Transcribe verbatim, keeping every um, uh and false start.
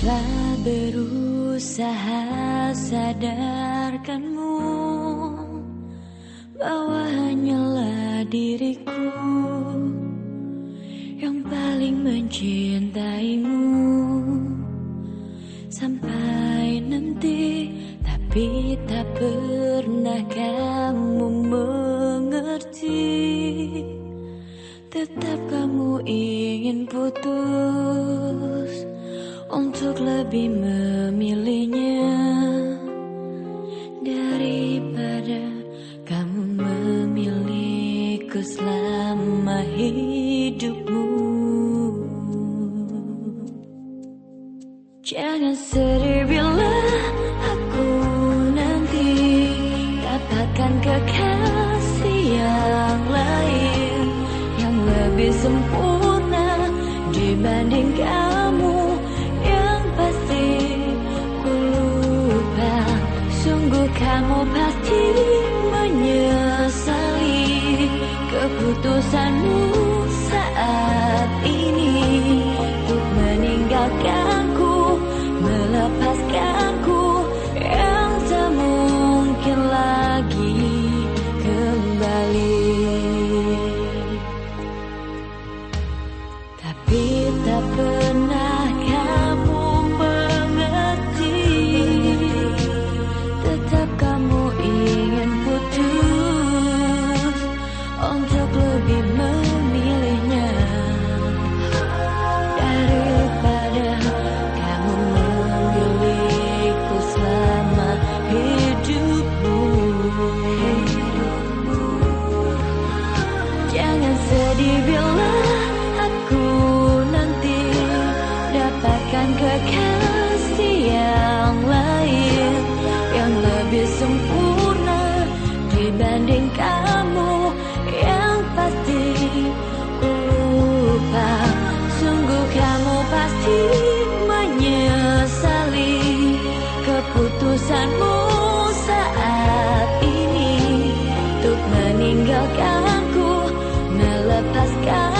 Telah berusaha sadarkanmu bahwa hanyalah diriku yang paling mencintaimu. Sampai nanti, tapi tak pernah kamu mengerti. Tetap kamu ingin putus untuk lebih memilihnya daripada kamu memilihku selama hidupmu. Jangan sedih bila aku nanti dapatkan kekasih yang lain yang lebih sempurna dibanding kamu. Yang pasti ku lupa, sungguh kamu pasti menyesali keputusanmu saat ini untuk meninggalkanku, melepaskanku yang tak mungkin lagi kembali. Tapi tak pernah kamu mengerti. Tetap kamu ingin putus untuk lebih memilihnya daripada kamu memilihku selama hidupmu. Jangan sedih bila aku nanti dapatkan kekasih yang lain yang lebih sempurna dibanding kamu. Yang pasti ku lupa, sungguh kamu pasti menyesali keputusanmu saat ini untuk meninggalkanku, melepaskan